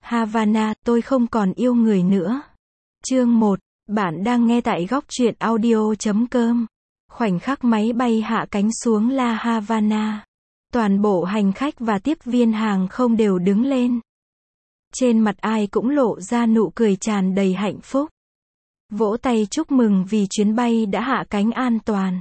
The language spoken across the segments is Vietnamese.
Havana, tôi không còn yêu người nữa. Chương 1, bạn đang nghe tại góc truyện audio.com. Khoảnh khắc máy bay hạ cánh xuống La Havana. Toàn bộ hành khách và tiếp viên hàng không đều đứng lên. Trên mặt ai cũng lộ ra nụ cười tràn đầy hạnh phúc. Vỗ tay chúc mừng vì chuyến bay đã hạ cánh an toàn.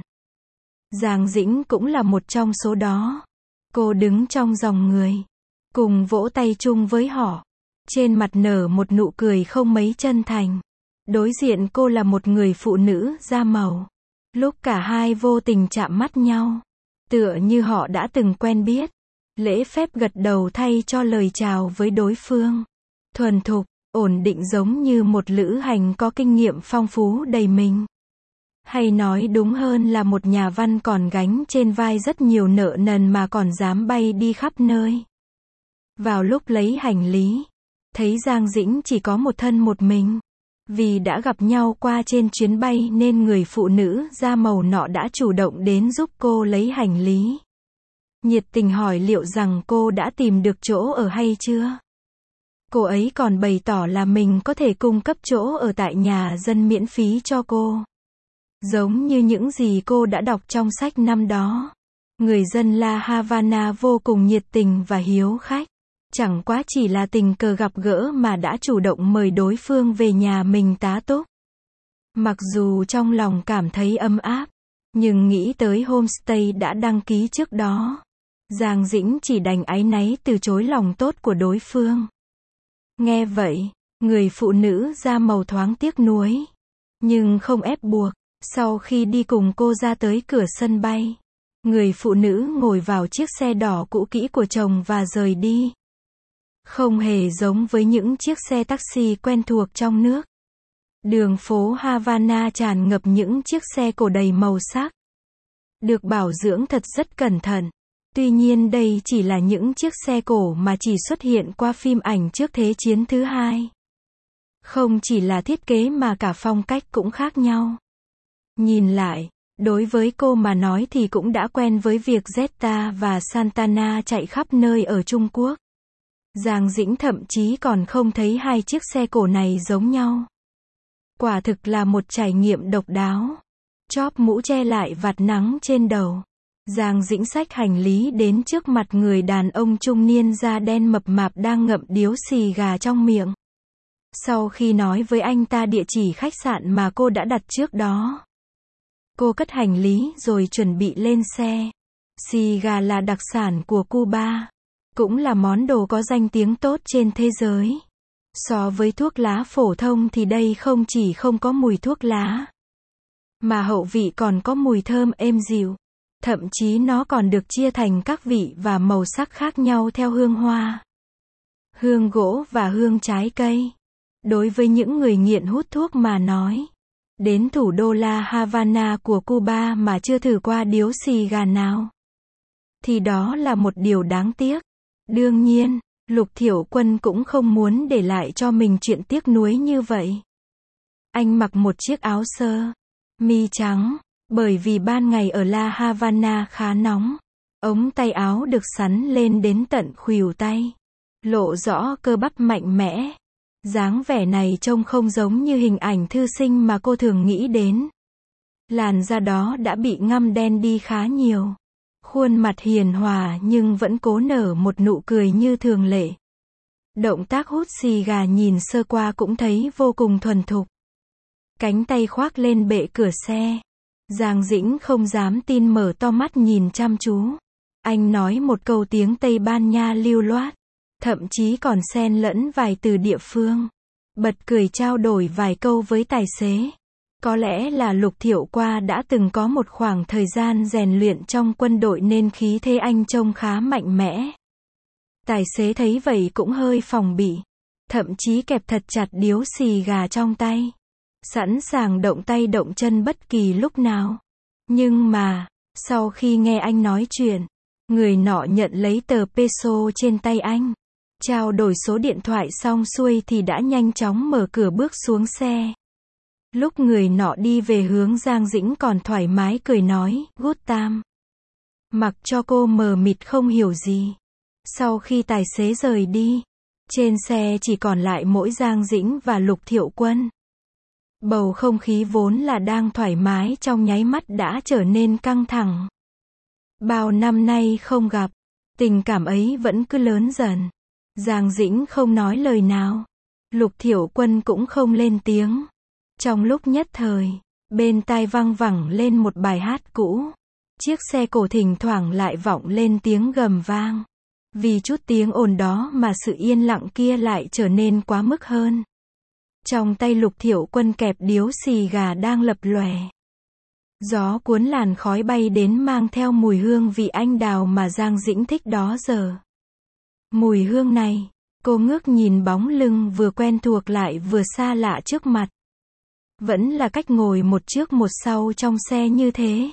Giang Dĩnh cũng là một trong số đó. Cô đứng trong dòng người, cùng vỗ tay chung với họ. Trên mặt nở một nụ cười không mấy chân thành. Đối diện cô là một người phụ nữ da màu. Lúc cả hai vô tình chạm mắt nhau, tựa như họ đã từng quen biết. Lễ phép gật đầu thay cho lời chào với đối phương. Thuần thục, ổn định giống như một lữ hành có kinh nghiệm phong phú đầy mình. Hay nói đúng hơn là một nhà văn còn gánh trên vai rất nhiều nợ nần mà còn dám bay đi khắp nơi. Vào lúc lấy hành lý, thấy Giang Dĩnh chỉ có một thân một mình. Vì đã gặp nhau qua trên chuyến bay nên người phụ nữ da màu nọ đã chủ động đến giúp cô lấy hành lý. Nhiệt tình hỏi liệu rằng cô đã tìm được chỗ ở hay chưa. Cô ấy còn bày tỏ là mình có thể cung cấp chỗ ở tại nhà dân miễn phí cho cô. Giống như những gì cô đã đọc trong sách năm đó. Người dân La Havana vô cùng nhiệt tình và hiếu khách. Chẳng quá chỉ là tình cờ gặp gỡ mà đã chủ động mời đối phương về nhà mình tá túc. Mặc dù trong lòng cảm thấy ấm áp, nhưng nghĩ tới homestay đã đăng ký trước đó, Giang Dĩnh chỉ đành áy náy từ chối lòng tốt của đối phương. Nghe vậy, người phụ nữ da màu thoáng tiếc nuối, nhưng không ép buộc. Sau khi đi cùng cô ra tới cửa sân bay, người phụ nữ ngồi vào chiếc xe đỏ cũ kỹ của chồng và rời đi. Không hề giống với những chiếc xe taxi quen thuộc trong nước. Đường phố Havana tràn ngập những chiếc xe cổ đầy màu sắc. Được bảo dưỡng thật rất cẩn thận. Tuy nhiên đây chỉ là những chiếc xe cổ mà chỉ xuất hiện qua phim ảnh trước Thế chiến thứ hai. Không chỉ là thiết kế mà cả phong cách cũng khác nhau. Nhìn lại, đối với cô mà nói thì cũng đã quen với việc Jetta và Santana chạy khắp nơi ở Trung Quốc. Giang Dĩnh thậm chí còn không thấy hai chiếc xe cổ này giống nhau. Quả thực là một trải nghiệm độc đáo. Chóp mũ che lại vạt nắng trên đầu. Giang Dĩnh xách hành lý đến trước mặt người đàn ông trung niên da đen mập mạp đang ngậm điếu xì gà trong miệng. Sau khi nói với anh ta địa chỉ khách sạn mà cô đã đặt trước đó, cô cất hành lý rồi chuẩn bị lên xe. Xì gà là đặc sản của Cuba, cũng là món đồ có danh tiếng tốt trên thế giới. So với thuốc lá phổ thông thì đây không chỉ không có mùi thuốc lá, mà hậu vị còn có mùi thơm êm dịu. Thậm chí nó còn được chia thành các vị và màu sắc khác nhau theo hương hoa, hương gỗ và hương trái cây. Đối với những người nghiện hút thuốc mà nói, đến thủ đô La Havana của Cuba mà chưa thử qua điếu xì gà nào, thì đó là một điều đáng tiếc. Đương nhiên, Lục Thiểu Quân cũng không muốn để lại cho mình chuyện tiếc nuối như vậy. Anh mặc một chiếc áo sơ mi trắng, bởi vì ban ngày ở La Havana khá nóng. Ống tay áo được xắn lên đến tận khuỷu tay, lộ rõ cơ bắp mạnh mẽ. Dáng vẻ này trông không giống như hình ảnh thư sinh mà cô thường nghĩ đến. Làn da đó đã bị ngăm đen đi khá nhiều. Khuôn mặt hiền hòa nhưng vẫn cố nở một nụ cười như thường lệ. Động tác hút xì gà nhìn sơ qua cũng thấy vô cùng thuần thục. Cánh tay khoác lên bệ cửa xe. Giang Dĩnh không dám tin mở to mắt nhìn chăm chú. Anh nói một câu tiếng Tây Ban Nha lưu loát, thậm chí còn xen lẫn vài từ địa phương. Bật cười trao đổi vài câu với tài xế. Có lẽ là Lục Thiệu Qua đã từng có một khoảng thời gian rèn luyện trong quân đội nên khí thế anh trông khá mạnh mẽ. Tài xế thấy vậy cũng hơi phòng bị, thậm chí kẹp thật chặt điếu xì gà trong tay, sẵn sàng động tay động chân bất kỳ lúc nào. Nhưng mà, sau khi nghe anh nói chuyện, người nọ nhận lấy tờ peso trên tay anh, trao đổi số điện thoại xong xuôi thì đã nhanh chóng mở cửa bước xuống xe. Lúc người nọ đi về hướng Giang Dĩnh còn thoải mái cười nói, Good time. Mặc cho cô mờ mịt không hiểu gì. Sau khi tài xế rời đi, Trên xe chỉ còn lại mỗi Giang Dĩnh và Lục Thiệu Quân. Bầu không khí vốn là đang thoải mái trong nháy mắt đã trở nên căng thẳng. Bao năm nay không gặp, tình cảm ấy vẫn cứ lớn dần. Giang Dĩnh không nói lời nào. Lục Thiệu Quân cũng không lên tiếng. Trong lúc nhất thời, bên tai văng vẳng lên một bài hát cũ. Chiếc xe cổ thỉnh thoảng lại vọng lên tiếng gầm vang. Vì chút tiếng ồn đó mà sự yên lặng kia lại trở nên quá mức hơn. Trong tay Lục Thiệu Quân kẹp điếu xì gà đang lập lòe. Gió cuốn làn khói bay đến mang theo mùi hương vị anh đào mà Giang Dĩnh thích đó giờ. Mùi hương này, cô ngước nhìn bóng lưng vừa quen thuộc lại vừa xa lạ trước mặt. Vẫn là cách ngồi một trước một sau trong xe như thế.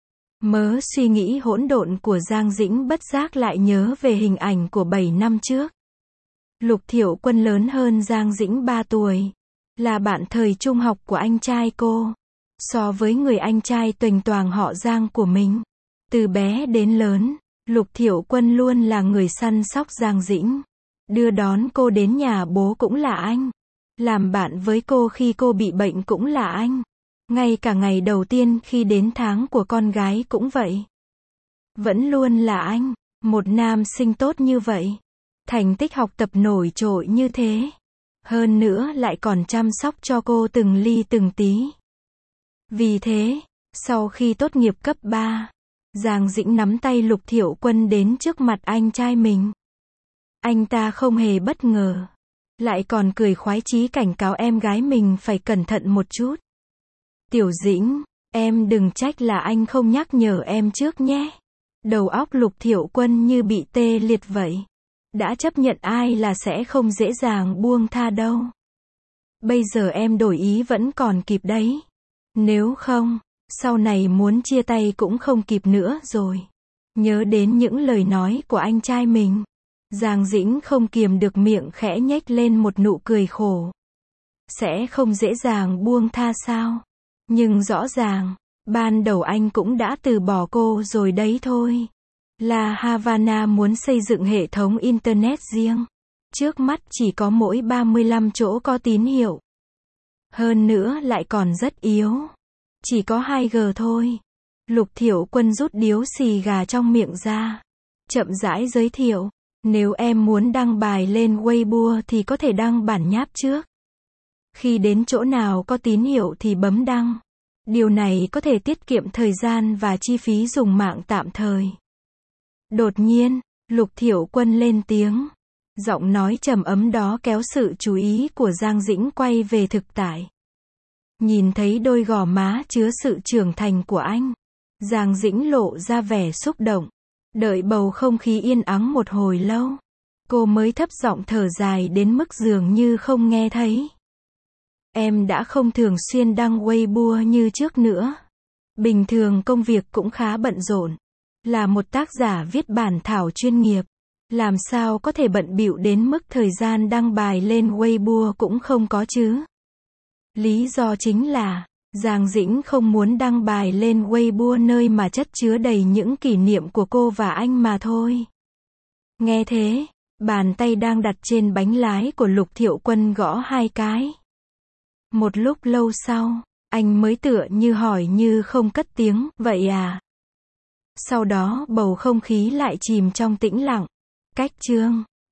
Mớ suy nghĩ hỗn độn của Giang Dĩnh bất giác lại nhớ về hình ảnh của 7 năm trước. Lục Thiệu Quân lớn hơn Giang Dĩnh 3 tuổi. Là bạn thời trung học của anh trai cô. So với người anh trai tuềnh toàng họ Giang của mình, từ bé đến lớn, Lục Thiệu Quân luôn là người săn sóc Giang Dĩnh. Đưa đón cô đến nhà bố cũng là anh. Làm bạn với cô khi cô bị bệnh cũng là anh. Ngay cả ngày đầu tiên khi đến tháng của con gái cũng vậy. Vẫn luôn là anh, một nam sinh tốt như vậy. Thành tích học tập nổi trội như thế. Hơn nữa lại còn chăm sóc cho cô từng ly từng tí. Vì thế, sau khi tốt nghiệp cấp 3, Giang Dĩnh nắm tay Lục Thiệu Quân đến trước mặt anh trai mình. Anh ta không hề bất ngờ. Lại còn cười khoái chí cảnh cáo em gái mình phải cẩn thận một chút. Tiểu Dĩnh, em đừng trách là anh không nhắc nhở em trước nhé. Đầu óc Lục Thiệu Quân như bị tê liệt vậy. Đã chấp nhận ai là sẽ không dễ dàng buông tha đâu. Bây giờ em đổi ý vẫn còn kịp đấy. Nếu không, sau này muốn chia tay cũng không kịp nữa rồi. Nhớ đến những lời nói của anh trai mình. Giang Dĩnh không kiềm được miệng khẽ nhếch lên một nụ cười khổ. Sẽ không dễ dàng buông tha sao? Nhưng rõ ràng, ban đầu anh cũng đã từ bỏ cô rồi đấy thôi. La Havana muốn xây dựng hệ thống Internet riêng. Trước mắt chỉ có mỗi 35 chỗ có tín hiệu. Hơn nữa lại còn rất yếu. Chỉ có 2G thôi. Lục Thiệu Quân rút điếu xì gà trong miệng ra. Chậm rãi giới thiệu. Nếu em muốn đăng bài lên Weibo thì có thể đăng bản nháp trước. Khi đến chỗ nào có tín hiệu thì bấm đăng. Điều này có thể tiết kiệm thời gian và chi phí dùng mạng tạm thời. Đột nhiên, Lục Thiệu Quân lên tiếng. Giọng nói trầm ấm đó kéo sự chú ý của Giang Dĩnh quay về thực tại. Nhìn thấy đôi gò má chứa sự trưởng thành của anh, Giang Dĩnh lộ ra vẻ xúc động. Đợi bầu không khí yên ắng một hồi lâu, cô mới thấp giọng thở dài đến mức dường như không nghe thấy. Em đã không thường xuyên đăng Weibo như trước nữa. Bình thường công việc cũng khá bận rộn. Là một tác giả viết bản thảo chuyên nghiệp. Làm sao có thể bận bịu đến mức thời gian đăng bài lên Weibo cũng không có chứ. Lý do chính là, Giang Dĩnh không muốn đăng bài lên Weibo nơi mà chất chứa đầy những kỷ niệm của cô và anh mà thôi. Nghe thế, bàn tay đang đặt trên bánh lái của Lục Thiệu Quân gõ 2 cái. Một lúc lâu sau, anh mới tựa như hỏi như không cất tiếng, vậy à? Sau đó bầu không khí lại chìm trong tĩnh lặng. Cách chương